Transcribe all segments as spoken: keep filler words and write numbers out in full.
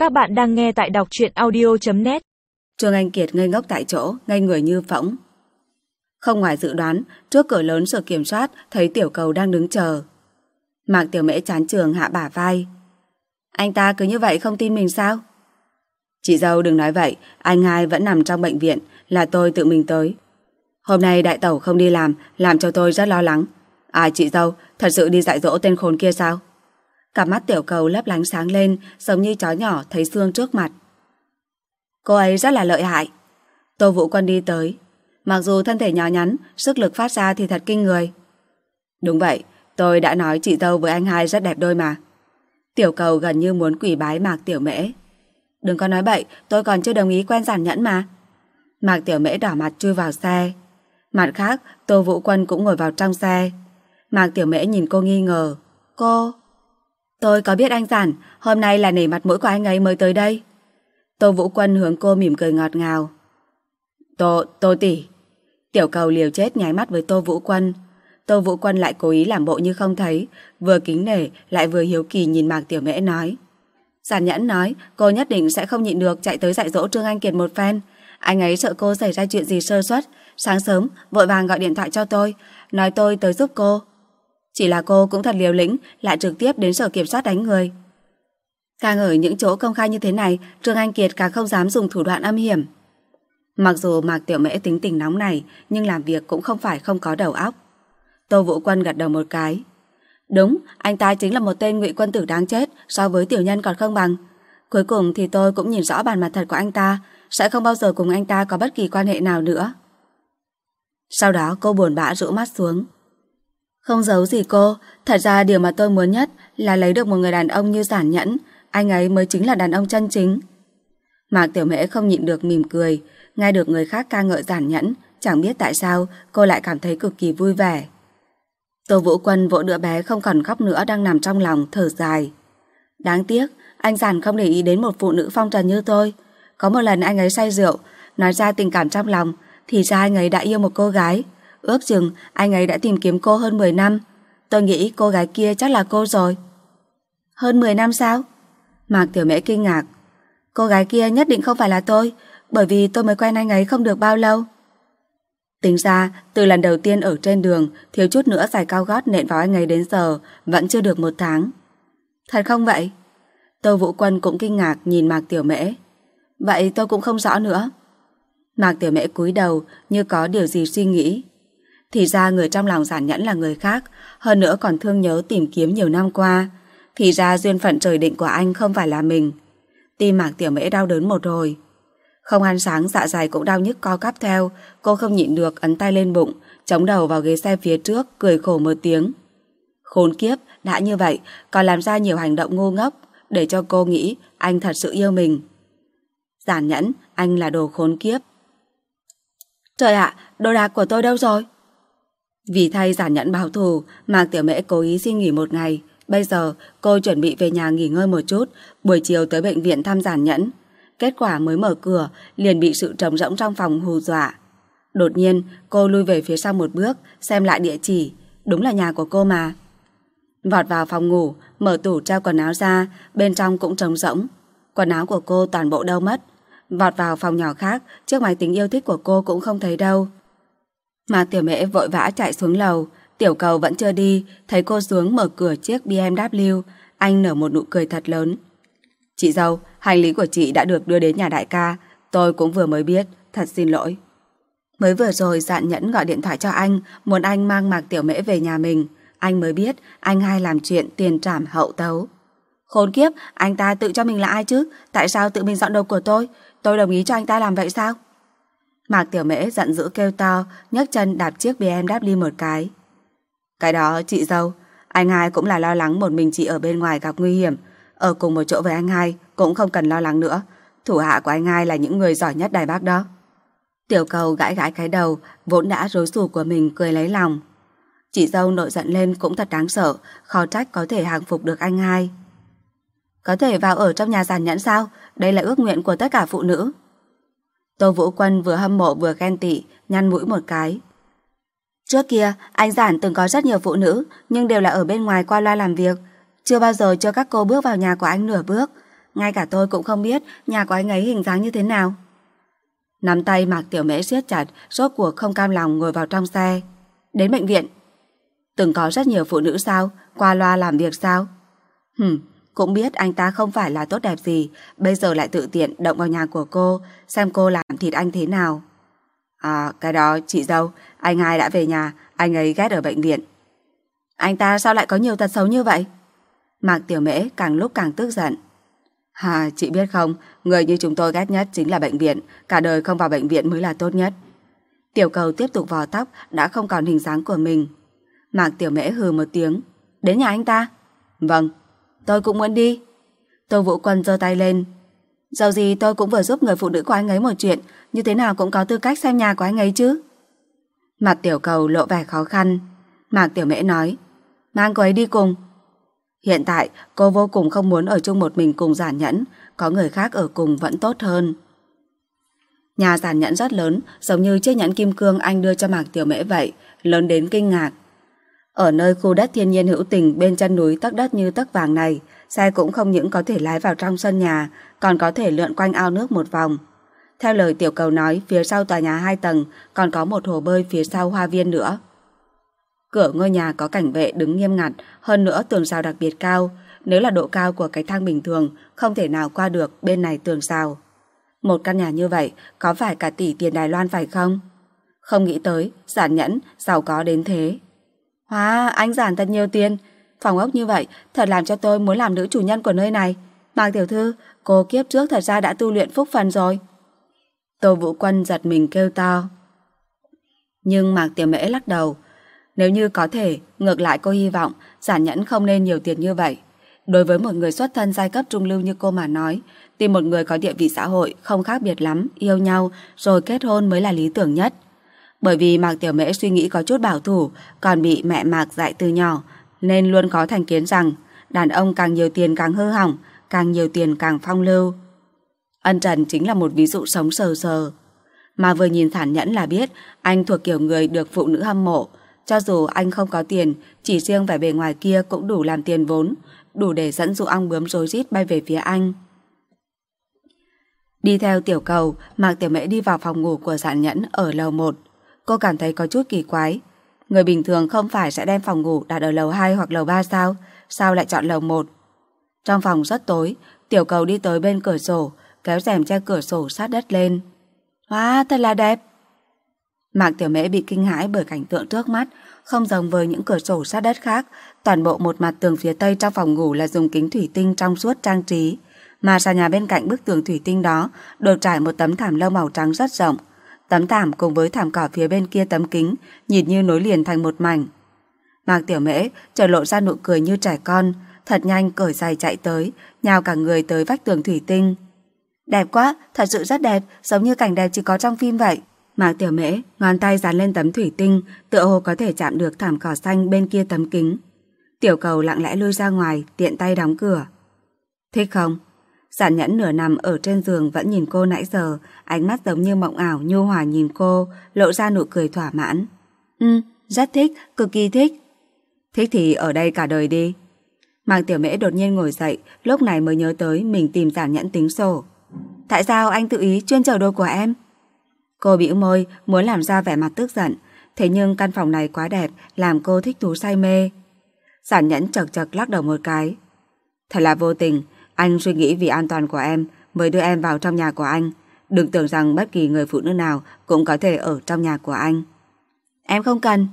Các bạn đang nghe tại đọc truyện audio chấm net. Trương Anh Kiệt ngây ngốc tại chỗ, ngây người như phỗng. Không ngoài dự đoán, trước cửa lớn sở kiểm soát thấy Tiểu Cầu đang đứng chờ. Mạc Tiểu Mễ chán trường hạ bả vai. Anh ta cứ như vậy không tin mình sao? Chị dâu đừng nói vậy, anh hai vẫn nằm trong bệnh viện, là tôi tự mình tới. Hôm nay đại tẩu không đi làm, làm cho tôi rất lo lắng. À chị dâu, thật sự đi dạy dỗ tên khốn kia sao? Cặp mắt Tiểu Cầu lấp lánh sáng lên, giống như chó nhỏ thấy xương trước mặt. Cô ấy rất là lợi hại. Tô Vũ Quân đi tới. Mặc dù thân thể nhỏ nhắn, sức lực phát ra thì thật kinh người. Đúng vậy, tôi đã nói chị dâu với anh hai rất đẹp đôi mà. Tiểu Cầu gần như muốn quỳ bái Mạc Tiểu Mễ. Đừng có nói bậy, tôi còn chưa đồng ý quen Giản Nhẫn mà. Mạc Tiểu Mễ đỏ mặt chui vào xe. Mặt khác, Tô Vũ Quân cũng ngồi vào trong xe. Mạc Tiểu Mễ nhìn cô nghi ngờ. Cô... Tôi có biết anh Giản, hôm nay là nể mặt mũi của anh ấy mới tới đây. Tô Vũ Quân hướng cô mỉm cười ngọt ngào. Tô, Tô tỷ. Tiểu Cầu liều chết nháy mắt với Tô Vũ Quân. Tô Vũ Quân lại cố ý làm bộ như không thấy, vừa kính nể lại vừa hiếu kỳ nhìn Mạc Tiểu Mễ nói. Giản Nhẫn nói cô nhất định sẽ không nhịn được chạy tới dạy dỗ Trương Anh Kiệt một phen. Anh ấy sợ cô xảy ra chuyện gì sơ suất, sáng sớm vội vàng gọi điện thoại cho tôi, nói tôi tới giúp cô. Chỉ là cô cũng thật liều lĩnh, lại trực tiếp đến sở kiểm soát đánh người. Càng ở những chỗ công khai như thế này, Trương Anh Kiệt càng không dám dùng thủ đoạn âm hiểm. Mặc dù Mạc Tiểu Mễ tính tình nóng này, nhưng làm việc cũng không phải không có đầu óc. Tô Vũ Quân gật đầu một cái. Đúng, anh ta chính là một tên ngụy quân tử đáng chết, so với tiểu nhân còn không bằng. Cuối cùng thì tôi cũng nhìn rõ bản mặt thật của anh ta, sẽ không bao giờ cùng anh ta có bất kỳ quan hệ nào nữa. Sau đó cô buồn bã rũ mắt xuống. Không giấu gì cô, thật ra điều mà tôi muốn nhất là lấy được một người đàn ông như Giản Nhẫn, anh ấy mới chính là đàn ông chân chính. Mạc Tiểu Mễ không nhịn được mỉm cười, nghe được người khác ca ngợi Giản Nhẫn, chẳng biết tại sao cô lại cảm thấy cực kỳ vui vẻ. Tô Vũ Quân vỗ đứa bé không còn khóc nữa đang nằm trong lòng, thở dài. Đáng tiếc, anh Giản không để ý đến một phụ nữ phong trần như tôi. Có một lần anh ấy say rượu, nói ra tình cảm trong lòng, thì ra anh ấy đã yêu một cô gái. Ước chừng anh ấy đã tìm kiếm cô hơn mười năm. Tôi nghĩ cô gái kia chắc là cô rồi. Hơn mười năm sao? Mạc Tiểu Mễ kinh ngạc. Cô gái kia nhất định không phải là tôi, bởi vì tôi mới quen anh ấy không được bao lâu. Tính ra, từ lần đầu tiên ở trên đường, thiếu chút nữa giày cao gót nện vào anh ấy đến giờ, vẫn chưa được một tháng. Thật không vậy? Tô Vũ Quân cũng kinh ngạc nhìn Mạc Tiểu Mễ. Vậy tôi cũng không rõ nữa. Mạc Tiểu Mễ cúi đầu như có điều gì suy nghĩ. Thì ra người trong lòng Giản Nhẫn là người khác, hơn nữa còn thương nhớ tìm kiếm nhiều năm qua. Thì ra duyên phận trời định của anh không phải là mình. Tim Mạc Tiểu Mễ đau đớn một hồi. Không ăn sáng, dạ dày cũng đau nhức co cắp theo. Cô không nhịn được ấn tay lên bụng, chống đầu vào ghế xe phía trước, cười khổ một tiếng. Khốn kiếp, đã như vậy còn làm ra nhiều hành động ngu ngốc, để cho cô nghĩ anh thật sự yêu mình. Giản Nhẫn, anh là đồ khốn kiếp. Trời ạ, đồ đạc của tôi đâu rồi? Vì thay Giản Nhẫn báo thù, Mạc Tiểu Mễ cố ý xin nghỉ một ngày. Bây giờ cô chuẩn bị về nhà nghỉ ngơi một chút, buổi chiều tới bệnh viện thăm Giản Nhẫn. Kết quả mới mở cửa liền bị sự trống rỗng trong phòng hù dọa. Đột nhiên cô lui về phía sau một bước, xem lại địa chỉ. Đúng là nhà của cô mà. Vọt vào phòng ngủ, mở tủ treo quần áo ra, bên trong cũng trống rỗng. Quần áo của cô toàn bộ đâu mất. Vọt vào phòng nhỏ khác, chiếc máy tính yêu thích của cô cũng không thấy đâu. Mà Tiểu Mễ vội vã chạy xuống lầu. Tiểu Cầu vẫn chưa đi, thấy cô xuống mở cửa chiếc bê em vê, anh nở một nụ cười thật lớn. Chị dâu, hành lý của chị đã được đưa đến nhà đại ca, tôi cũng vừa mới biết, thật xin lỗi. Mới vừa rồi Giản Nhẫn gọi điện thoại cho anh, muốn anh mang Mạc Tiểu Mễ về nhà mình, anh mới biết anh hai làm chuyện tiền trảm hậu tấu. Khốn kiếp, anh ta tự cho mình là ai chứ, tại sao tự mình dọn đồ của tôi, tôi đồng ý cho anh ta làm vậy sao? Mạc Tiểu Mễ giận dữ kêu to, nhấc chân đạp chiếc bê em vê một cái. Cái đó chị dâu, anh hai cũng là lo lắng một mình chị ở bên ngoài gặp nguy hiểm, ở cùng một chỗ với anh hai cũng không cần lo lắng nữa. Thủ hạ của anh hai là những người giỏi nhất Đài Bắc đó. Tiểu Cầu gãi gãi cái đầu vốn đã rối xù của mình, cười lấy lòng. Chị dâu nổi giận lên cũng thật đáng sợ, khó trách có thể hàng phục được anh hai. Có thể vào ở trong nhà Giản Nhẫn sao? Đây là ước nguyện của tất cả phụ nữ. Tô Vũ Quân vừa hâm mộ vừa ghen tị, nhăn mũi một cái. Trước kia anh Giản từng có rất nhiều phụ nữ, nhưng đều là ở bên ngoài qua loa làm việc, chưa bao giờ cho các cô bước vào nhà của anh nửa bước. Ngay cả tôi cũng không biết nhà của anh ấy hình dáng như thế nào. Nắm tay Mạc Tiểu Mễ siết chặt, rốt cuộc không cam lòng ngồi vào trong xe. Đến bệnh viện. Từng có rất nhiều phụ nữ sao? Qua loa làm việc sao? Hừm, cũng biết anh ta không phải là tốt đẹp gì, bây giờ lại tự tiện động vào nhà của cô, xem cô làm thịt anh thế nào. À, cái đó chị dâu, anh hai đã về nhà, anh ấy ghét ở bệnh viện. Anh ta sao lại có nhiều tật xấu như vậy? Mạc Tiểu Mễ càng lúc càng tức giận. Hà, chị biết không, người như chúng tôi ghét nhất chính là bệnh viện, cả đời không vào bệnh viện mới là tốt nhất. Tiểu Cầu tiếp tục vò tóc, đã không còn hình dáng của mình. Mạc Tiểu Mễ hừ một tiếng. Đến nhà anh ta? Vâng, tôi cũng muốn đi. Tô Vũ Quân giơ tay lên. Dẫu gì tôi cũng vừa giúp người phụ nữ của anh ấy một chuyện, như thế nào cũng có tư cách xem nhà của anh ấy chứ. Mặt Tiểu Cầu lộ vẻ khó khăn. Mạc Tiểu Mễ nói, mang cô ấy đi cùng. Hiện tại cô vô cùng không muốn ở chung một mình cùng Giản Nhẫn, có người khác ở cùng vẫn tốt hơn. Nhà Giản Nhẫn rất lớn, giống như chiếc nhẫn kim cương anh đưa cho Mạc Tiểu Mễ vậy, lớn đến kinh ngạc. Ở nơi khu đất thiên nhiên hữu tình bên chân núi tấc đất như tấc vàng này, xe cũng không những có thể lái vào trong sân nhà, còn có thể lượn quanh ao nước một vòng. Theo lời Tiểu Cầu nói, phía sau tòa nhà hai tầng còn có một hồ bơi phía sau hoa viên nữa. Cửa ngôi nhà có cảnh vệ đứng nghiêm ngặt, hơn nữa tường rào đặc biệt cao. Nếu là độ cao của cái thang bình thường, không thể nào qua được bên này tường rào. Một căn nhà như vậy, có phải cả tỷ tiền Đài Loan phải không? Không nghĩ tới, Giản Nhẫn, giàu có đến thế. Hóa, anh Giản thật nhiều tiền. Phòng ốc như vậy, thật làm cho tôi muốn làm nữ chủ nhân của nơi này. Mạc tiểu thư, cô kiếp trước thật ra đã tu luyện phúc phần rồi. Tô Vũ Quân giật mình kêu to. Nhưng Mạc Tiểu Mễ lắc đầu. Nếu như có thể, ngược lại cô hy vọng Giản Nhẫn không nên nhiều tiền như vậy. Đối với một người xuất thân giai cấp trung lưu như cô mà nói, tìm một người có địa vị xã hội không khác biệt lắm, yêu nhau rồi kết hôn mới là lý tưởng nhất. Bởi vì Mạc Tiểu Mễ suy nghĩ có chút bảo thủ, còn bị mẹ Mạc dạy từ nhỏ, nên luôn có thành kiến rằng đàn ông càng nhiều tiền càng hư hỏng, càng nhiều tiền càng phong lưu. Ân Trần chính là một ví dụ sống sờ sờ. Mà vừa nhìn Giản Nhẫn là biết anh thuộc kiểu người được phụ nữ hâm mộ. Cho dù anh không có tiền, chỉ riêng vẻ bề ngoài kia cũng đủ làm tiền vốn, đủ để dẫn dụ ong bướm rối rít bay về phía anh. Đi theo Tiểu Cầu, Mạc Tiểu Mễ đi vào phòng ngủ của Giản Nhẫn ở lầu một. Cô cảm thấy có chút kỳ quái. Người bình thường không phải sẽ đem phòng ngủ đặt ở lầu hai hoặc lầu ba sao? Sao lại chọn lầu một? Trong phòng rất tối, Tiểu Cầu đi tới bên cửa sổ, kéo rèm che cửa sổ sát đất lên. Wow, thật là đẹp! Mạc Tiểu Mễ bị kinh hãi bởi cảnh tượng trước mắt, không giống với những cửa sổ sát đất khác. Toàn bộ một mặt tường phía tây trong phòng ngủ là dùng kính thủy tinh trong suốt trang trí, mà sàn nhà bên cạnh bức tường thủy tinh đó được trải một tấm thảm lông màu trắng rất rộng. Tấm thảm cùng với thảm cỏ phía bên kia tấm kính nhìn như nối liền thành một mảnh. Mạc Tiểu Mễ chợt lộ ra nụ cười như trẻ con, thật nhanh cởi giày chạy tới, nhào cả người tới vách tường thủy tinh. Đẹp quá, thật sự rất đẹp, giống như cảnh đẹp chỉ có trong phim vậy. Mạc Tiểu Mễ ngón tay dán lên tấm thủy tinh, tựa hồ có thể chạm được thảm cỏ xanh bên kia tấm kính. Tiểu Cầu lặng lẽ lui ra ngoài, tiện tay đóng cửa. Thích không? Giản Nhẫn nửa nằm ở trên giường vẫn nhìn cô nãy giờ, ánh mắt giống như mộng ảo nhu hòa nhìn cô, lộ ra nụ cười thỏa mãn. Ừ, rất thích, cực kỳ thích. Thích thì ở đây cả đời đi. Mạc Tiểu Mễ đột nhiên ngồi dậy, lúc này mới nhớ tới mình tìm Giản Nhẫn tính sổ. Tại sao anh tự ý chuyên chở đồ của em? Cô bĩu môi, muốn làm ra vẻ mặt tức giận, thế nhưng căn phòng này quá đẹp, làm cô thích thú say mê. Giản Nhẫn chật chật lắc đầu một cái. Thật là vô tình, anh suy nghĩ vì an toàn của em mới đưa em vào trong nhà của anh. Đừng tưởng rằng bất kỳ người phụ nữ nào cũng có thể ở trong nhà của anh. Em không cần.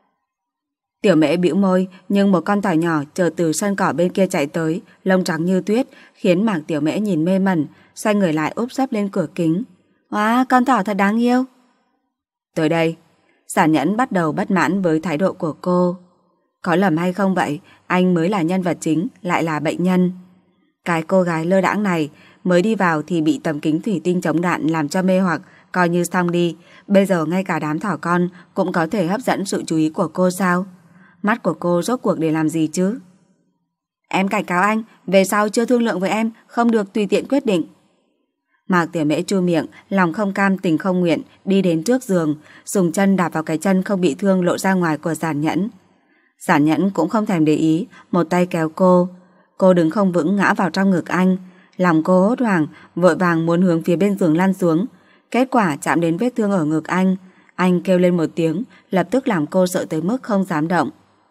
Tiểu Mễ bĩu môi, nhưng một con thỏ nhỏ chợt từ sân cỏ bên kia chạy tới, lông trắng như tuyết, khiến Mạc Tiểu Mễ nhìn mê mẩn, xoay người lại úp sấp lên cửa kính. Wow, con thỏ thật đáng yêu. Tới đây. Giản Nhẫn bắt đầu bất mãn với thái độ của cô. Có lầm hay không vậy, anh mới là nhân vật chính, lại là bệnh nhân. Cái cô gái lơ đãng này mới đi vào thì bị tấm kính thủy tinh chống đạn làm cho mê hoặc, coi như xong đi. Bây giờ ngay cả đám thỏ con cũng có thể hấp dẫn sự chú ý của cô sao? Mắt của cô rốt cuộc để làm gì chứ? Em cảnh cáo anh, về sau chưa thương lượng với em, không được tùy tiện quyết định. Mạc Tiểu Mễ chu miệng, lòng không cam tình không nguyện, đi đến trước giường, dùng chân đạp vào cái chân không bị thương lộ ra ngoài của Giản Nhẫn. Giản Nhẫn cũng không thèm để ý, một tay kéo cô. Cô đứng không vững ngã vào trong ngực anh. Lòng cô hốt hoảng, vội vàng muốn hướng phía bên giường lăn xuống. Kết quả chạm đến vết thương ở ngực anh. Anh kêu lên một tiếng, lập tức làm cô sợ tới mức không dám động.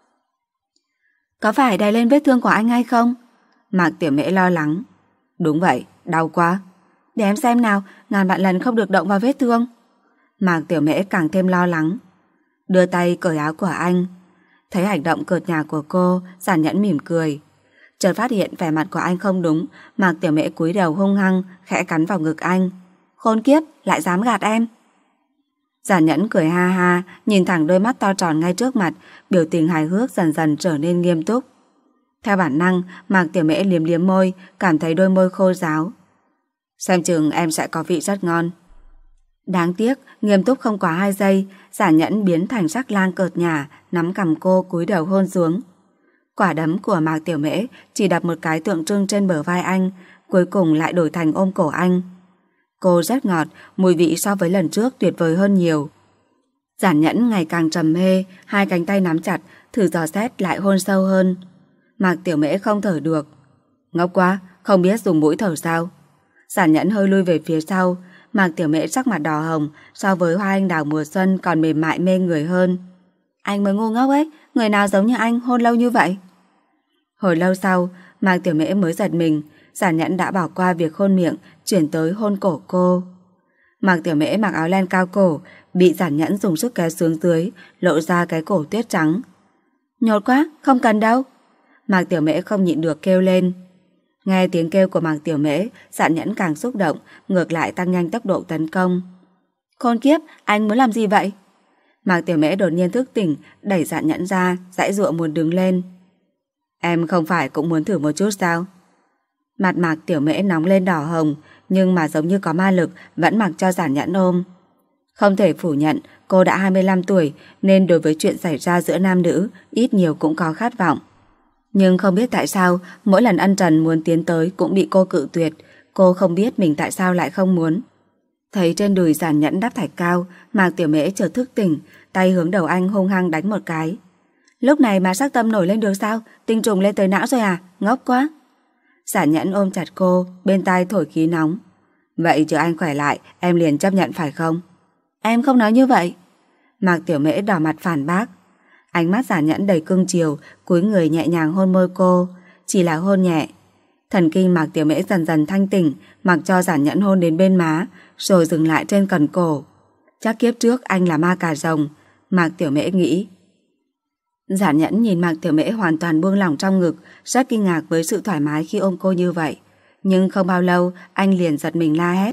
Có phải đè lên vết thương của anh hay không? Mạc Tiểu Mễ lo lắng. Đúng vậy, đau quá. Để em xem nào, ngàn vạn lần không được động vào vết thương. Mạc Tiểu Mễ càng thêm lo lắng. Đưa tay cởi áo của anh. Thấy hành động cợt nhả của cô, Giản Nhẫn mỉm cười. Chợt phát hiện vẻ mặt của anh không đúng, Mạc Tiểu Mễ cúi đầu hung hăng, khẽ cắn vào ngực anh. Khốn kiếp, lại dám gạt em. Giản Nhẫn cười ha ha, nhìn thẳng đôi mắt to tròn ngay trước mặt, biểu tình hài hước dần dần trở nên nghiêm túc. Theo bản năng, Mạc Tiểu Mễ liếm liếm môi, cảm thấy đôi môi khô ráo. Xem chừng em sẽ có vị rất ngon. Đáng tiếc, nghiêm túc không quá hai giây, Giản Nhẫn biến thành sắc lang cợt nhả, nắm cằm cô cúi đầu hôn xuống. Quả đấm của Mạc Tiểu Mễ chỉ đập một cái tượng trưng trên bờ vai anh, cuối cùng lại đổi thành ôm cổ anh. Cô rất ngọt, mùi vị so với lần trước tuyệt vời hơn nhiều. Giản Nhẫn ngày càng trầm mê, hai cánh tay nắm chặt, thử dò xét lại hôn sâu hơn. Mạc Tiểu Mễ không thở được. Ngốc quá, không biết dùng mũi thở sao? Giản Nhẫn hơi lui về phía sau. Mạc Tiểu Mễ sắc mặt đỏ hồng, so với hoa anh đào mùa xuân còn mềm mại mê người hơn. Anh mới ngu ngốc ấy, người nào giống như anh hôn lâu như vậy? Hồi lâu sau, Mạc Tiểu Mễ mới giật mình. Giản Nhẫn đã bỏ qua việc hôn miệng, chuyển tới hôn cổ cô. Mạc Tiểu Mễ mặc áo len cao cổ, bị Giản Nhẫn dùng sức kéo xuống dưới, lộ ra cái cổ tuyết trắng. Nhột quá, không cần đâu. Mạc Tiểu Mễ không nhịn được kêu lên. Nghe tiếng kêu của Mạc Tiểu Mễ, Giản Nhẫn càng xúc động, ngược lại tăng nhanh tốc độ tấn công. Khốn kiếp, anh muốn làm gì vậy? Mạc Tiểu Mễ đột nhiên thức tỉnh, đẩy Giản Nhẫn ra, giãy giụa muốn đứng lên. Em không phải cũng muốn thử một chút sao? Mặt Mạc Tiểu Mễ nóng lên đỏ hồng, nhưng mà giống như có ma lực, vẫn mặc cho Giản Nhẫn ôm. Không thể phủ nhận, cô đã hai mươi lăm tuổi, nên đối với chuyện xảy ra giữa nam nữ, ít nhiều cũng có khát vọng. Nhưng không biết tại sao, mỗi lần ân trần muốn tiến tới cũng bị cô cự tuyệt. Cô không biết mình tại sao lại không muốn. Thấy trên đùi Giản Nhẫn đắp thạch cao, Mạc Tiểu Mễ chợt thức tỉnh, tay hướng đầu anh hung hăng đánh một cái. Lúc này mà sắc tâm nổi lên được sao? Tinh trùng lên tới não rồi à? Ngốc quá. Giản Nhẫn ôm chặt cô, bên tai thổi khí nóng. Vậy chờ anh khỏe lại, em liền chấp nhận phải không? Em không nói như vậy. Mạc Tiểu Mễ đỏ mặt phản bác. Ánh mắt Giản Nhẫn đầy cưng chiều, cúi người nhẹ nhàng hôn môi cô, chỉ là hôn nhẹ. Thần kinh Mạc Tiểu Mễ dần dần thanh tỉnh, mặc cho Giản Nhẫn hôn đến bên má, rồi dừng lại trên cần cổ. Chắc kiếp trước anh là ma cà rồng, Mạc Tiểu Mễ nghĩ. Giản Nhẫn nhìn Mạc Tiểu Mễ hoàn toàn buông lỏng trong ngực, rất kinh ngạc với sự thoải mái khi ôm cô như vậy. Nhưng không bao lâu, anh liền giật mình la hét.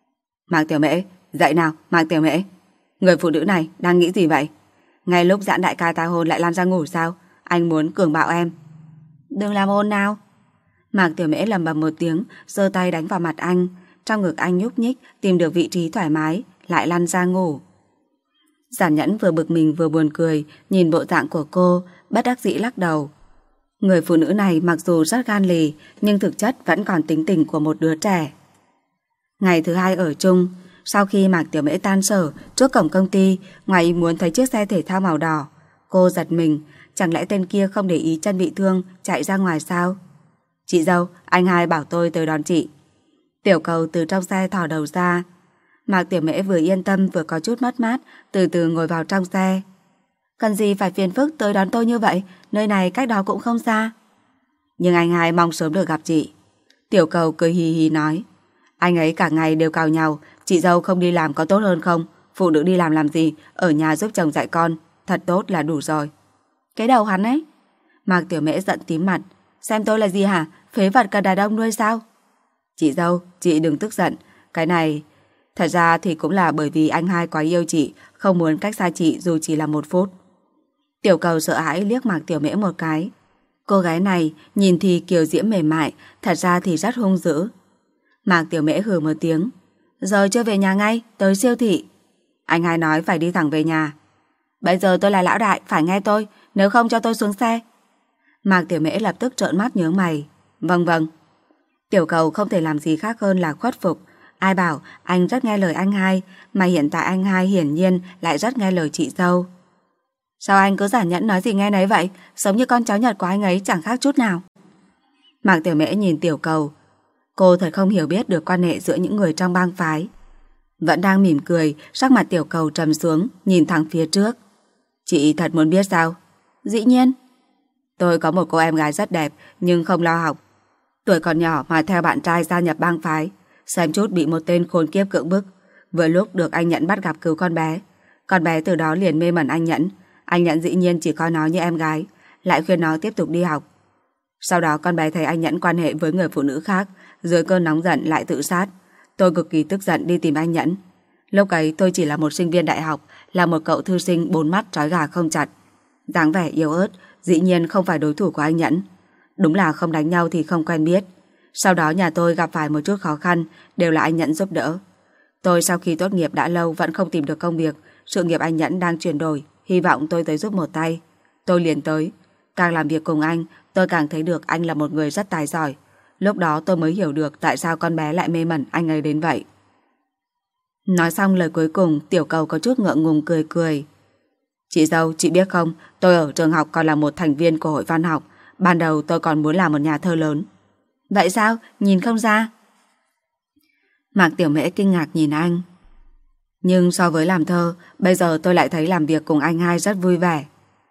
Mạc Tiểu Mễ, dậy nào, Mạc Tiểu Mễ. Người phụ nữ này đang nghĩ gì vậy? Ngay lúc Giản đại ca ta hôn lại lăn ra ngủ sao? Anh muốn cường bạo em. Đừng làm ồn nào. Mạc Tiểu Mễ lầm bầm một tiếng, giơ tay đánh vào mặt anh. Trong ngực anh nhúc nhích, tìm được vị trí thoải mái, lại lăn ra ngủ. Giản Nhẫn vừa bực mình vừa buồn cười, nhìn bộ dạng của cô, bất đắc dĩ lắc đầu. Người phụ nữ này mặc dù rất gan lì, nhưng thực chất vẫn còn tính tình của một đứa trẻ. Ngày thứ hai ở chung, sau khi Mạc Tiểu Mễ tan sở, trước cổng công ty, ngoài ý muốn thấy chiếc xe thể thao màu đỏ. Cô giật mình, chẳng lẽ tên kia không để ý chân bị thương, chạy ra ngoài sao? Chị dâu, anh hai bảo tôi tới đón chị. Tiểu Cầu từ trong xe thò đầu ra. Mạc Tiểu Mễ vừa yên tâm vừa có chút mất mát, từ từ ngồi vào trong xe. Cần gì phải phiền phức tới đón tôi như vậy, nơi này cách đó cũng không xa. Nhưng anh hai mong sớm được gặp chị. Tiểu Cầu cười hì hì nói. Anh ấy cả ngày đều cào nhau, chị dâu không đi làm có tốt hơn không? Phụ nữ đi làm làm gì, ở nhà giúp chồng dạy con, thật tốt là đủ rồi. Cái đầu hắn ấy. Mạc Tiểu Mễ giận tím mặt. Xem tôi là gì hả? Phế vật cần đàn ông nuôi sao? Chị dâu, chị đừng tức giận. Cái này... Thật ra thì cũng là bởi vì anh hai quá yêu chị, không muốn cách xa chị dù chỉ là một phút. Tiểu Cầu sợ hãi liếc Mạc Tiểu Mễ một cái. Cô gái này nhìn thì kiều diễm mềm mại, thật ra thì rất hung dữ. Mạc Tiểu Mễ hừ một tiếng. Rồi chưa về nhà ngay, tới siêu thị. Anh hai nói phải đi thẳng về nhà. Bây giờ tôi là lão đại, phải nghe tôi, nếu không cho tôi xuống xe. Mạc Tiểu Mễ lập tức trợn mắt nhướng mày. Vâng vâng. Tiểu Cầu không thể làm gì khác hơn là khuất phục. Ai bảo anh rất nghe lời anh hai, mà hiện tại anh hai hiển nhiên lại rất nghe lời chị dâu. Sao anh cứ Giản Nhẫn nói gì nghe nấy vậy, giống như con cháu Nhật của anh ấy chẳng khác chút nào. Mạc Tiểu Mễ nhìn Tiểu Cầu. Cô thật không hiểu biết được quan hệ giữa những người trong bang phái. Vẫn đang mỉm cười, sắc mặt Tiểu Cầu trầm xuống, nhìn thẳng phía trước. Chị thật muốn biết sao? Dĩ nhiên. Tôi có một cô em gái rất đẹp, nhưng không lo học. Tuổi còn nhỏ mà theo bạn trai gia nhập bang phái, xem chút bị một tên khốn kiếp cưỡng bức. Vừa lúc được anh Nhẫn bắt gặp cứu con bé. Con bé từ đó liền mê mẩn anh Nhẫn. Anh Nhẫn dĩ nhiên chỉ coi nó như em gái, lại khuyên nó tiếp tục đi học. Sau đó con bé thấy anh Nhẫn quan hệ với người phụ nữ khác, dưới cơn nóng giận lại tự sát. Tôi cực kỳ tức giận đi tìm anh Nhẫn. Lúc ấy tôi chỉ là một sinh viên đại học, là một cậu thư sinh bốn mắt trói gà không chặt. Dáng vẻ yếu ớt, dĩ nhiên không phải đối thủ của anh Nhẫn. Đúng là không đánh nhau thì không quen biết. Sau đó nhà tôi gặp phải một chút khó khăn, đều là anh Nhẫn giúp đỡ. Tôi sau khi tốt nghiệp đã lâu vẫn không tìm được công việc, sự nghiệp anh Nhẫn đang chuyển đổi, hy vọng tôi tới giúp một tay. Tôi liền tới. Càng làm việc cùng anh, tôi càng thấy được anh là một người rất tài giỏi. Lúc đó tôi mới hiểu được tại sao con bé lại mê mẩn anh ấy đến vậy. Nói xong lời cuối cùng, Tiểu Cầu có chút ngượng ngùng cười cười. Chị dâu, chị biết không, tôi ở trường học còn là một thành viên của hội văn học. Ban đầu tôi còn muốn làm một nhà thơ lớn. Vậy sao? Nhìn không ra. Mạc Tiểu Mễ kinh ngạc nhìn anh. Nhưng so với làm thơ, bây giờ tôi lại thấy làm việc cùng anh hai rất vui vẻ.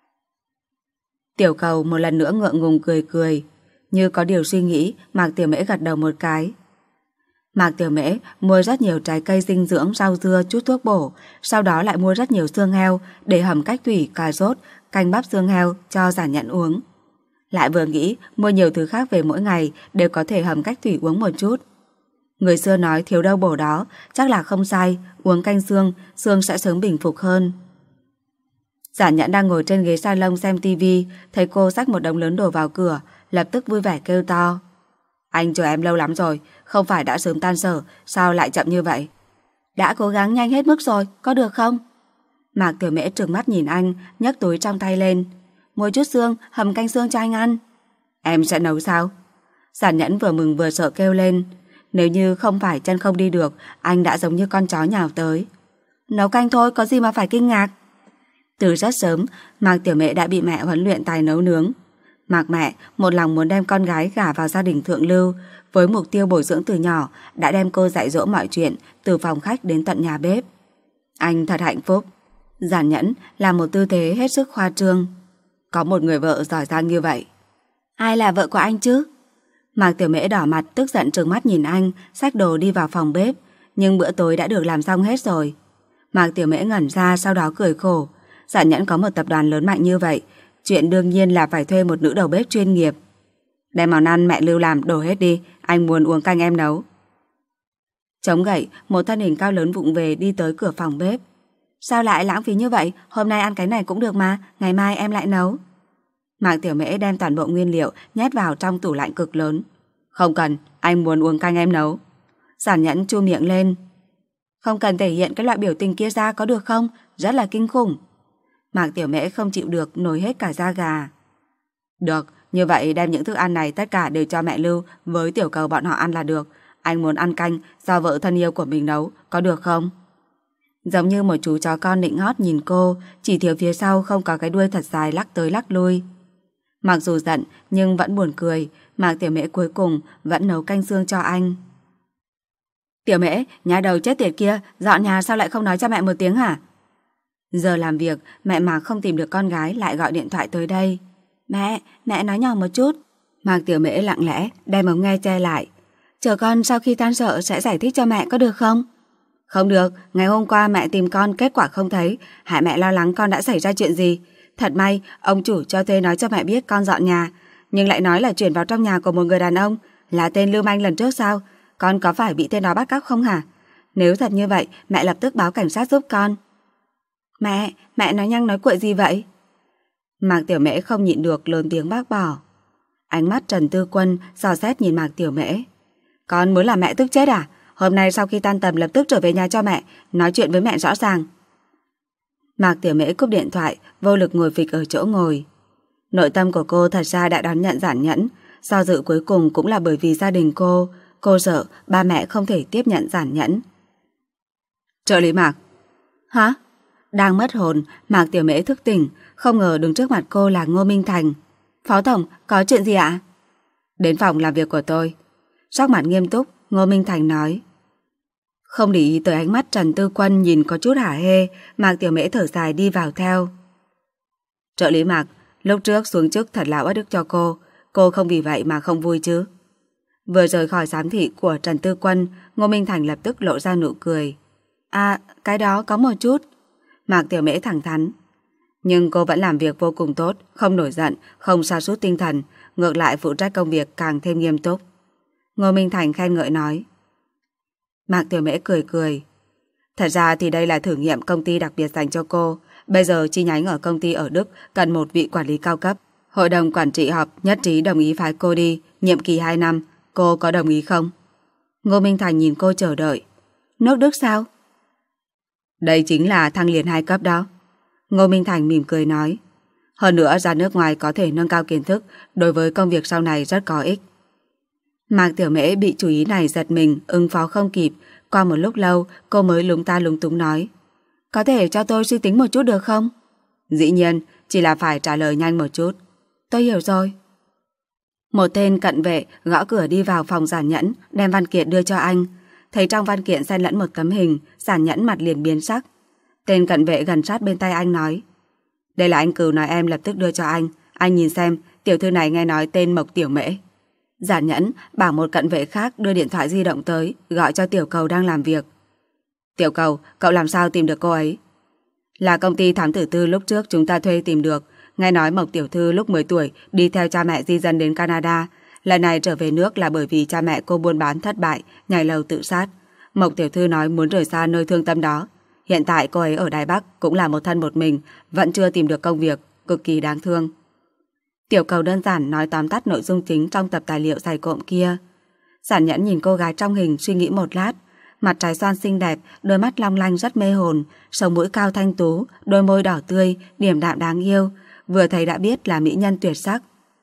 Tiểu Cầu một lần nữa ngượng ngùng cười cười. Như có điều suy nghĩ, Mạc Tiểu Mễ gật đầu một cái. Mạc Tiểu Mễ mua rất nhiều trái cây dinh dưỡng, rau dưa, chút thuốc bổ, sau đó lại mua rất nhiều xương heo để hầm cách thủy, cà rốt, canh bắp xương heo cho Giản Nhẫn uống. Lại vừa nghĩ mua nhiều thứ khác về mỗi ngày đều có thể hầm cách thủy uống một chút. Người xưa nói thiếu đâu bổ đó, chắc là không sai, uống canh xương, xương sẽ sớm bình phục hơn. Giản Nhẫn đang ngồi trên ghế salon xem tivi, thấy cô xách một đống lớn đồ vào cửa, lập tức vui vẻ kêu to. Anh chờ em lâu lắm rồi, không phải đã sớm tan sở, sao lại chậm như vậy? Đã cố gắng nhanh hết mức rồi, có được không? Mạc Tiểu Mễ trừng mắt nhìn anh, nhấc túi trong tay lên. Mua chút xương, hầm canh xương cho anh ăn. Em sẽ nấu sao? Giản Nhẫn vừa mừng vừa sợ kêu lên. Nếu như không phải chân không đi được, anh đã giống như con chó nhào tới. Nấu canh thôi, có gì mà phải kinh ngạc. Từ rất sớm, Mạc Tiểu Mễ đã bị mẹ huấn luyện tài nấu nướng. Mạc mẹ một lòng muốn đem con gái gả vào gia đình thượng lưu, với mục tiêu bồi dưỡng từ nhỏ, đã đem cô dạy dỗ mọi chuyện, từ phòng khách đến tận nhà bếp. Anh thật hạnh phúc. Giản Nhẫn là một tư thế hết sức khoa trương. Có một người vợ giỏi giang như vậy. Ai là vợ của anh chứ? Mạc Tiểu Mễ đỏ mặt tức giận trừng mắt nhìn anh, xách đồ đi vào phòng bếp. Nhưng bữa tối đã được làm xong hết rồi. Mạc Tiểu Mễ ngẩn ra, sau đó cười khổ. Giản Nhẫn có một tập đoàn lớn mạnh như vậy, chuyện đương nhiên là phải thuê một nữ đầu bếp chuyên nghiệp. Đem món ăn mẹ Lưu làm đổ hết đi, anh muốn uống canh em nấu. Chống gậy, một thân hình cao lớn vụng về đi tới cửa phòng bếp. Sao lại lãng phí như vậy? Hôm nay ăn cái này cũng được mà, ngày mai em lại nấu. Mạc Tiểu Mễ đem toàn bộ nguyên liệu nhét vào trong tủ lạnh cực lớn. Không cần, anh muốn uống canh em nấu. Giản Nhẫn chu miệng lên. Không cần thể hiện cái loại biểu tình kia ra có được không? Rất là kinh khủng. Mạc Tiểu Mễ không chịu được, nổi hết cả da gà. Được, như vậy đem những thức ăn này tất cả đều cho mẹ Lưu với Tiểu Cầu bọn họ ăn là được. Anh muốn ăn canh do vợ thân yêu của mình nấu, có được không? Giống như một chú chó con nịnh hót nhìn cô, chỉ thiếu phía sau không có cái đuôi thật dài lắc tới lắc lui. Mặc dù giận nhưng vẫn buồn cười, Mạc Tiểu Mễ cuối cùng vẫn nấu canh xương cho anh. Tiểu Mễ, nhà đầu chết tiệt kia, dọn nhà sao lại không nói cho mẹ một tiếng hả? Giờ làm việc, mẹ Mạc không tìm được con gái lại gọi điện thoại tới đây. Mẹ, mẹ nói nhỏ một chút. Mạc Tiểu Mễ lặng lẽ đem ống nghe che lại. Chờ con sau khi tan sở sẽ giải thích cho mẹ có được không? Không được, ngày hôm qua mẹ tìm con kết quả không thấy, hại mẹ lo lắng con đã xảy ra chuyện gì. Thật may, ông chủ cho thuê nói cho mẹ biết con dọn nhà, nhưng lại nói là chuyển vào trong nhà của một người đàn ông, là tên Lưu Manh lần trước sao? Con có phải bị tên đó bắt cóc không hả? Nếu thật như vậy, mẹ lập tức báo cảnh sát giúp con. Mẹ, mẹ nói nhăng nói cuội gì vậy? Mạc Tiểu Mễ không nhịn được lớn tiếng bác bỏ. Ánh mắt Trần Tư Quân dò xét nhìn Mạc Tiểu Mễ. Con muốn làm mẹ tức chết à? Hôm nay sau khi tan tầm lập tức trở về nhà cho mẹ, nói chuyện với mẹ rõ ràng. Mạc Tiểu Mễ cúp điện thoại, vô lực ngồi phịch ở chỗ ngồi. Nội tâm của cô thật ra đã đón nhận Giản Nhẫn, do dự cuối cùng cũng là bởi vì gia đình cô, cô sợ ba mẹ không thể tiếp nhận Giản Nhẫn. Trợ lý Mạc. Hả? Đang mất hồn, Mạc Tiểu Mễ thức tỉnh, không ngờ đứng trước mặt cô là Ngô Minh Thành. Phó Tổng, có chuyện gì ạ? Đến phòng làm việc của tôi. Sắc mặt nghiêm túc, Ngô Minh Thành nói. Không để ý tới ánh mắt Trần Tư Quân nhìn có chút hả hê, Mạc Tiểu Mễ thở dài đi vào theo. Trợ lý Mạc, lúc trước xuống chức thật là uất ức cho cô, cô không vì vậy mà không vui chứ? Vừa rời khỏi giám thị của Trần Tư Quân, Ngô Minh Thành lập tức lộ ra nụ cười. À, cái đó có một chút. Mạc Tiểu Mễ thẳng thắn. Nhưng cô vẫn làm việc vô cùng tốt, không nổi giận, không sa sút tinh thần, ngược lại phụ trách công việc càng thêm nghiêm túc. Ngô Minh Thành khen ngợi nói. Mạc Tiểu Mễ cười cười. Thật ra thì đây là thử nghiệm công ty đặc biệt dành cho cô. Bây giờ chi nhánh ở công ty ở Đức cần một vị quản lý cao cấp. Hội đồng quản trị họp nhất trí đồng ý phái cô đi, nhiệm kỳ hai năm. Cô có đồng ý không? Ngô Minh Thành nhìn cô chờ đợi. Nước Đức sao? Đây chính là thăng liền hai cấp đó. Ngô Minh Thành mỉm cười nói. Hơn nữa ra nước ngoài có thể nâng cao kiến thức, đối với công việc sau này rất có ích. Mạc Tiểu Mễ bị chú ý này giật mình, ứng phó không kịp. Qua một lúc lâu, cô mới lúng ta lúng túng nói. Có thể cho tôi suy tính một chút được không? Dĩ nhiên, chỉ là phải trả lời nhanh một chút. Tôi hiểu rồi. Một tên cận vệ gõ cửa đi vào phòng Giản Nhẫn, đem văn kiện đưa cho anh. Thấy trong văn kiện xen lẫn một tấm hình, Giản Nhẫn mặt liền biến sắc. Tên cận vệ gần sát bên tay anh nói. Đây là anh Cừu nói em lập tức đưa cho anh. Anh nhìn xem, tiểu thư này nghe nói tên Mộc Tiểu Mễ. Giản Nhẫn bảo một cận vệ khác đưa điện thoại di động tới, gọi cho Tiểu Cầu đang làm việc. Tiểu Cầu, cậu làm sao tìm được cô ấy? Là công ty thám tử tư lúc trước chúng ta thuê tìm được. Nghe nói Mộc Tiểu Thư lúc mười tuổi đi theo cha mẹ di dân đến Canada. Lần này trở về nước là bởi vì cha mẹ cô buôn bán thất bại, nhảy lầu tự sát. Mộc Tiểu Thư nói muốn rời xa nơi thương tâm đó. Hiện tại cô ấy ở Đài Bắc cũng là một thân một mình, vẫn chưa tìm được công việc, cực kỳ đáng thương. Tiểu Cầu đơn giản nói tóm tắt nội dung chính trong tập tài liệu dày cộm kia. Giản Nhẫn nhìn cô gái trong hình suy nghĩ một lát. Mặt trái xoan xinh đẹp, đôi mắt long lanh rất mê hồn, sống mũi cao thanh tú, đôi môi đỏ tươi, điềm đạm đáng yêu, vừa thấy đã biết là mỹ nhân tuyệt sắc.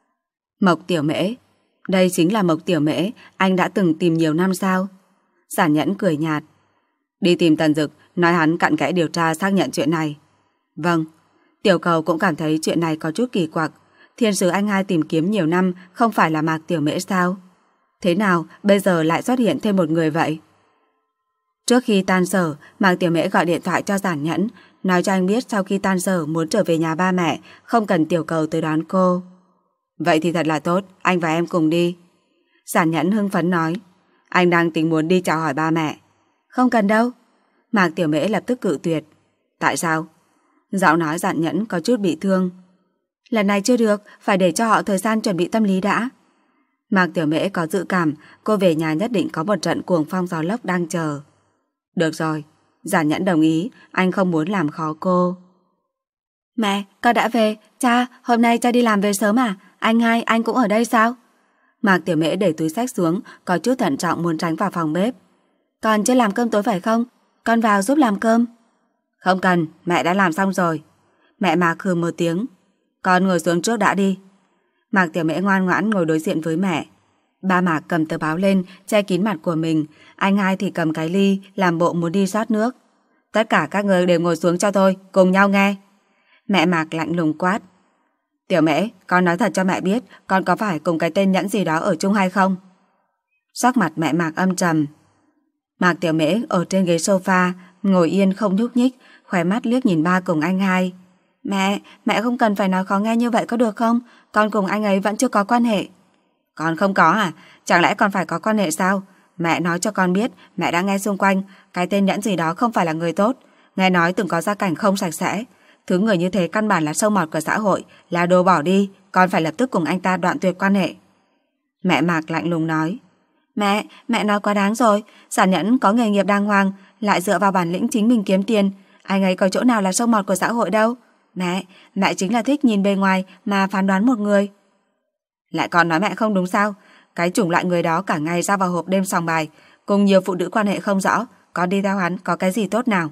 Mộc Tiểu Mễ, đây chính là Mộc Tiểu Mễ anh đã từng tìm nhiều năm sao? Giản Nhẫn cười nhạt. Đi tìm Tần Dực, nói hắn cặn kẽ điều tra xác nhận chuyện này. Vâng. Tiểu Cầu cũng cảm thấy chuyện này có chút kỳ quặc. Thiên sứ anh hai tìm kiếm nhiều năm không phải là Mạc Tiểu Mễ sao? Thế nào bây giờ lại xuất hiện thêm một người vậy? Trước khi tan sở, Mạc Tiểu Mễ gọi điện thoại cho Giản Nhẫn, nói cho anh biết sau khi tan sở muốn trở về nhà ba mẹ, không cần Tiểu Cầu tới đón cô. Vậy thì thật là tốt, anh và em cùng đi. Giản Nhẫn hưng phấn nói. Anh đang tính muốn đi chào hỏi ba mẹ. Không cần đâu. Mạc Tiểu Mễ lập tức cự tuyệt. Tại sao? Giọng nói Giản Nhẫn có chút bị thương. Lần này chưa được, phải để cho họ thời gian chuẩn bị tâm lý đã. Mạc Tiểu Mễ có dự cảm cô về nhà nhất định có một trận cuồng phong gió lốc đang chờ. Được rồi, Giản Nhẫn đồng ý, anh không muốn làm khó cô. Mẹ, con đã về. Cha, hôm nay cha đi làm về sớm à? Anh hai, anh cũng ở đây sao? Mạc Tiểu Mễ để túi xách xuống, có chút thận trọng muốn tránh vào phòng bếp. Con chưa làm cơm tối phải không? Con vào giúp làm cơm. Không cần, mẹ đã làm xong rồi. Mẹ Mạc hừ một tiếng. Con ngồi xuống trước đã đi. Mạc Tiểu Mễ ngoan ngoãn ngồi đối diện với mẹ. Ba Mạc cầm tờ báo lên, che kín mặt của mình. Anh hai thì cầm cái ly, làm bộ muốn đi rót nước. Tất cả các người đều ngồi xuống cho tôi, cùng nhau nghe. Mẹ Mạc lạnh lùng quát. Tiểu Mễ, con nói thật cho mẹ biết, con có phải cùng cái tên Nhẫn gì đó ở chung hay không? Sắc mặt mẹ Mạc âm trầm. Mạc Tiểu Mễ ở trên ghế sofa, ngồi yên không nhúc nhích, khóe mắt liếc nhìn ba cùng anh hai. Mẹ, mẹ không cần phải nói khó nghe như vậy có được không? Con cùng anh ấy vẫn chưa có quan hệ. Con không có à? Chẳng lẽ con phải có quan hệ sao? Mẹ nói cho con biết, mẹ đã nghe xung quanh, cái tên Nhẫn gì đó không phải là người tốt. Nghe nói từng có gia cảnh không sạch sẽ. Thứ người như thế căn bản là sâu mọt của xã hội, là đồ bỏ đi, con phải lập tức cùng anh ta đoạn tuyệt quan hệ. Mẹ Mạc lạnh lùng nói. Mẹ, mẹ nói quá đáng rồi. Giản Nhẫn có nghề nghiệp đàng hoàng, lại dựa vào bản lĩnh chính mình kiếm tiền. Anh ấy có chỗ nào là sâu mọt của xã hội đâu. Mẹ, mẹ chính là thích nhìn bề ngoài mà phán đoán một người. Lại còn nói mẹ không đúng sao? Cái chủng loại người đó cả ngày ra vào hộp đêm sòng bài, cùng nhiều phụ nữ quan hệ không rõ, có đi theo hắn có cái gì tốt nào?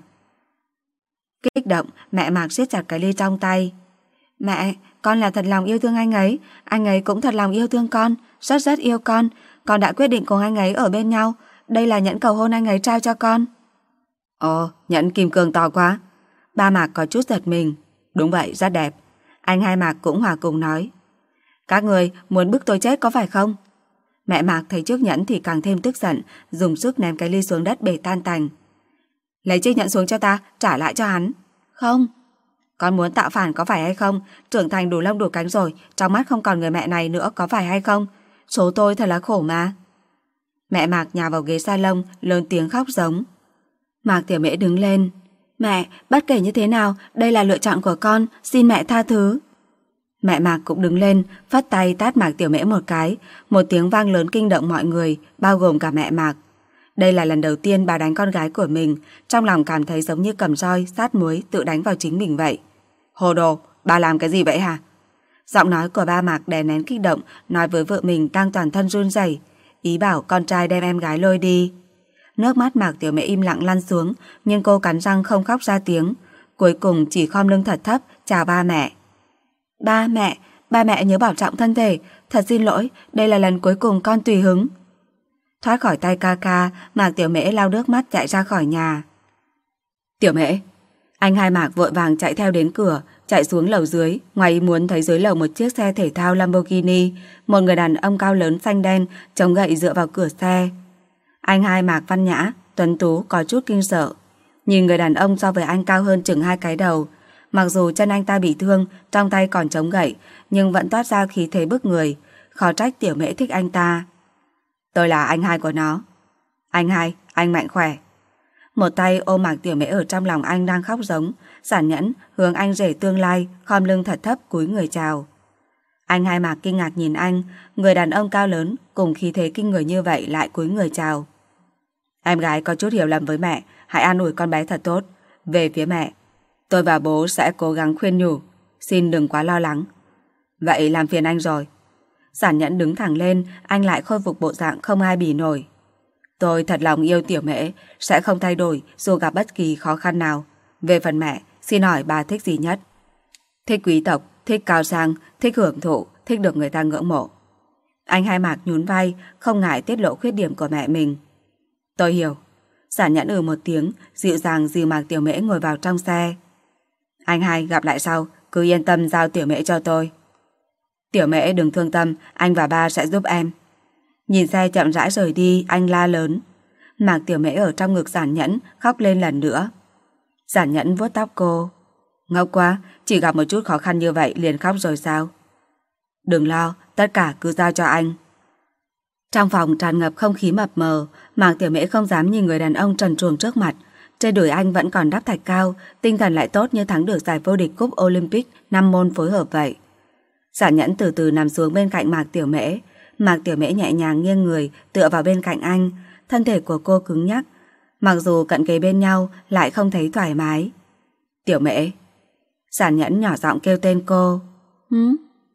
Kích động, mẹ Mạc siết chặt cái ly trong tay. Mẹ, con là thật lòng yêu thương anh ấy, anh ấy cũng thật lòng yêu thương con, rất rất yêu con. Con đã quyết định cùng anh ấy ở bên nhau. Đây là nhẫn cầu hôn anh ấy trao cho con. Ồ, nhẫn kim cương to quá. Ba Mạc có chút giật mình. Đúng vậy, rất đẹp. Anh hai Mạc cũng hòa cùng nói. Các người muốn bức tôi chết có phải không? Mẹ Mạc thấy chiếc nhẫn thì càng thêm tức giận, dùng sức ném cái ly xuống đất bể tan tành. Lấy chiếc nhẫn xuống cho ta, trả lại cho hắn. Không. Con muốn tạo phản có phải hay không? Trưởng thành đủ lông đủ cánh rồi, trong mắt không còn người mẹ này nữa có phải hay không? Số tôi thật là khổ mà. Mẹ Mạc nhào vào ghế salon, lớn tiếng khóc giống. Mạc Tiểu Mễ đứng lên. Mẹ, bất kể như thế nào, đây là lựa chọn của con, xin mẹ tha thứ. Mẹ Mạc cũng đứng lên, phất tay tát Mạc Tiểu Mễ một cái, một tiếng vang lớn kinh động mọi người, bao gồm cả mẹ Mạc. Đây là lần đầu tiên bà đánh con gái của mình, trong lòng cảm thấy giống như cầm roi, sát muối tự đánh vào chính mình vậy. Hồ đồ, bà làm cái gì vậy hả? Giọng nói của ba Mạc đè nén kích động, nói với vợ mình đang toàn thân run rẩy, ý bảo con trai đem em gái lôi đi. Nước mắt Mạc Tiểu Mễ im lặng lăn xuống, nhưng cô cắn răng không khóc ra tiếng, cuối cùng chỉ khom lưng thật thấp chào ba mẹ. Ba mẹ, ba mẹ nhớ bảo trọng thân thể, thật xin lỗi, đây là lần cuối cùng con tùy hứng. Thoát khỏi tay ca ca, Mạc Tiểu Mễ lau nước mắt chạy ra khỏi nhà. Tiểu Mễ, anh hai Mạc vội vàng chạy theo đến cửa, chạy xuống lầu dưới, ngoài ý muốn thấy dưới lầu một chiếc xe thể thao Lamborghini, một người đàn ông cao lớn xanh đen chống gậy dựa vào cửa xe. Anh hai Mạc văn nhã, tuấn tú có chút kinh sợ, nhìn người đàn ông so với anh cao hơn chừng hai cái đầu. Mặc dù chân anh ta bị thương, trong tay còn chống gậy, nhưng vẫn toát ra khí thế bức người, khó trách Tiểu Mễ thích anh ta. Tôi là anh hai của nó. Anh hai, anh mạnh khỏe. Một tay ôm Mạc Tiểu Mễ ở trong lòng anh đang khóc giống, Giản Nhẫn hướng anh rể tương lai, khom lưng thật thấp cúi người chào. Anh hai Mạc kinh ngạc nhìn anh, người đàn ông cao lớn cùng khí thế kinh người như vậy lại cúi người chào. Em gái có chút hiểu lầm với mẹ, hãy an ủi con bé thật tốt. Về phía mẹ, tôi và bố sẽ cố gắng khuyên nhủ, xin đừng quá lo lắng. Vậy làm phiền anh rồi. Giản Nhẫn đứng thẳng lên, anh lại khôi phục bộ dạng không ai bì nổi. Tôi thật lòng yêu Tiểu Mễ, sẽ không thay đổi dù gặp bất kỳ khó khăn nào. Về phần mẹ, xin hỏi bà thích gì nhất? Thích quý tộc, thích cao sang, thích hưởng thụ, thích được người ta ngưỡng mộ. Anh hai Mạc nhún vai, không ngại tiết lộ khuyết điểm của mẹ mình. Tôi hiểu. Giản Nhẫn ừ một tiếng, dịu dàng dìu Mạc Tiểu Mễ ngồi vào trong xe. Anh hai gặp lại sau, cứ yên tâm giao Tiểu Mễ cho tôi. Tiểu Mễ đừng thương tâm, anh và ba sẽ giúp em. Nhìn xe chậm rãi rời đi, anh la lớn. Mạc Tiểu Mễ ở trong ngực Giản Nhẫn khóc lên lần nữa. Giản Nhẫn vuốt tóc cô. Ngốc quá, chỉ gặp một chút khó khăn như vậy liền khóc rồi sao? Đừng lo, tất cả cứ giao cho anh. Trong phòng tràn ngập không khí mập mờ, Mạc Tiểu Mễ không dám nhìn người đàn ông trần truồng trước mặt. Trên đùi anh vẫn còn đắp thạch cao, tinh thần lại tốt như thắng được giải vô địch cúp Olympic năm môn phối hợp vậy. Giản Nhẫn từ từ nằm xuống bên cạnh Mạc Tiểu Mễ. Mạc Tiểu Mễ nhẹ nhàng nghiêng người tựa vào bên cạnh anh, thân thể của cô cứng nhắc, mặc dù cận kề bên nhau lại không thấy thoải mái. Tiểu Mễ. Giản Nhẫn nhỏ giọng kêu tên cô. Hứ?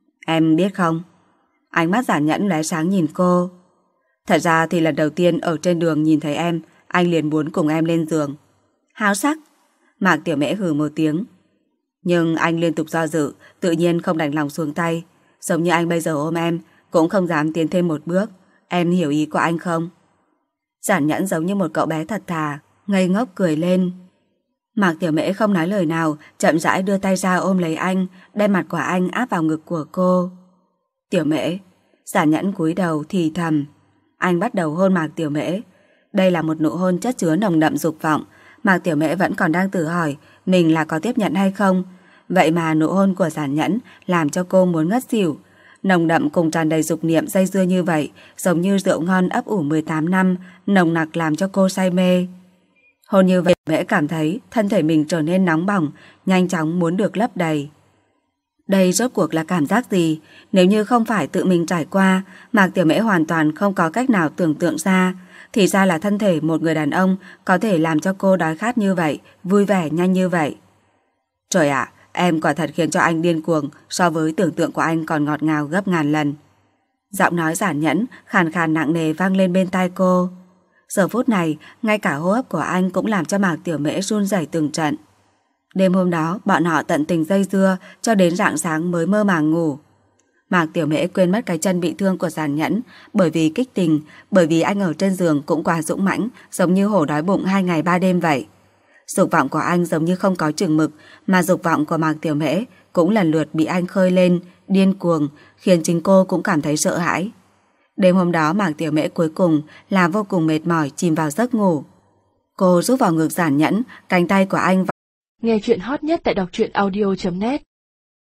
Em biết không? Ánh mắt Giản Nhẫn lóe sáng nhìn cô. Thật ra thì lần đầu tiên ở trên đường nhìn thấy em, anh liền muốn cùng em lên giường. Háo sắc. Mạc Tiểu Mễ hừ một tiếng. Nhưng anh liên tục do dự, tự nhiên không đành lòng xuống tay. Giống như anh bây giờ ôm em, cũng không dám tiến thêm một bước. Em hiểu ý của anh không? Giản Nhẫn giống như một cậu bé thật thà, ngây ngốc cười lên. Mạc Tiểu Mễ không nói lời nào, chậm rãi đưa tay ra ôm lấy anh, đem mặt của anh áp vào ngực của cô. Tiểu Mễ. Giản Nhẫn cúi đầu thì thầm. Anh bắt đầu hôn Mạc Tiểu Mễ. Đây là một nụ hôn chất chứa nồng đậm dục vọng. Mạc Tiểu Mễ vẫn còn đang tự hỏi mình là có tiếp nhận hay không. Vậy mà nụ hôn của Giản Nhẫn làm cho cô muốn ngất xỉu. Nồng đậm cùng tràn đầy dục niệm dây dưa như vậy, giống như rượu ngon ấp ủ mười tám năm, nồng nặc làm cho cô say mê. Hôn như vậy, Mễ cảm thấy thân thể mình trở nên nóng bỏng, nhanh chóng muốn được lấp đầy. Đây rốt cuộc là cảm giác gì? Nếu như không phải tự mình trải qua, Mạc Tiểu Mễ hoàn toàn không có cách nào tưởng tượng ra. Thì ra là thân thể một người đàn ông có thể làm cho cô đói khát như vậy, vui vẻ nhanh như vậy. Trời ạ, em quả thật khiến cho anh điên cuồng, so với tưởng tượng của anh còn ngọt ngào gấp ngàn lần. Giọng nói Giản Nhẫn khàn khàn nặng nề vang lên bên tai cô. Giờ phút này, ngay cả hô hấp của anh cũng làm cho Mạc Tiểu Mễ run rẩy từng trận. Đêm hôm đó, bọn họ tận tình dây dưa cho đến rạng sáng mới mơ màng ngủ. Mạc Tiểu Mễ quên mất cái chân bị thương của Giản Nhẫn, bởi vì kích tình, bởi vì anh ở trên giường cũng quá dũng mãnh, giống như hổ đói bụng hai ngày ba đêm vậy. Dục vọng của anh giống như không có chừng mực, mà dục vọng của Mạc Tiểu Mễ cũng lần lượt bị anh khơi lên, điên cuồng, khiến chính cô cũng cảm thấy sợ hãi. Đêm hôm đó Mạc Tiểu Mễ cuối cùng là vô cùng mệt mỏi chìm vào giấc ngủ. Cô rút vào ngực Giản Nhẫn, cánh tay của anh. Nghe chuyện hot nhất tại đọc truyện audio chấm net.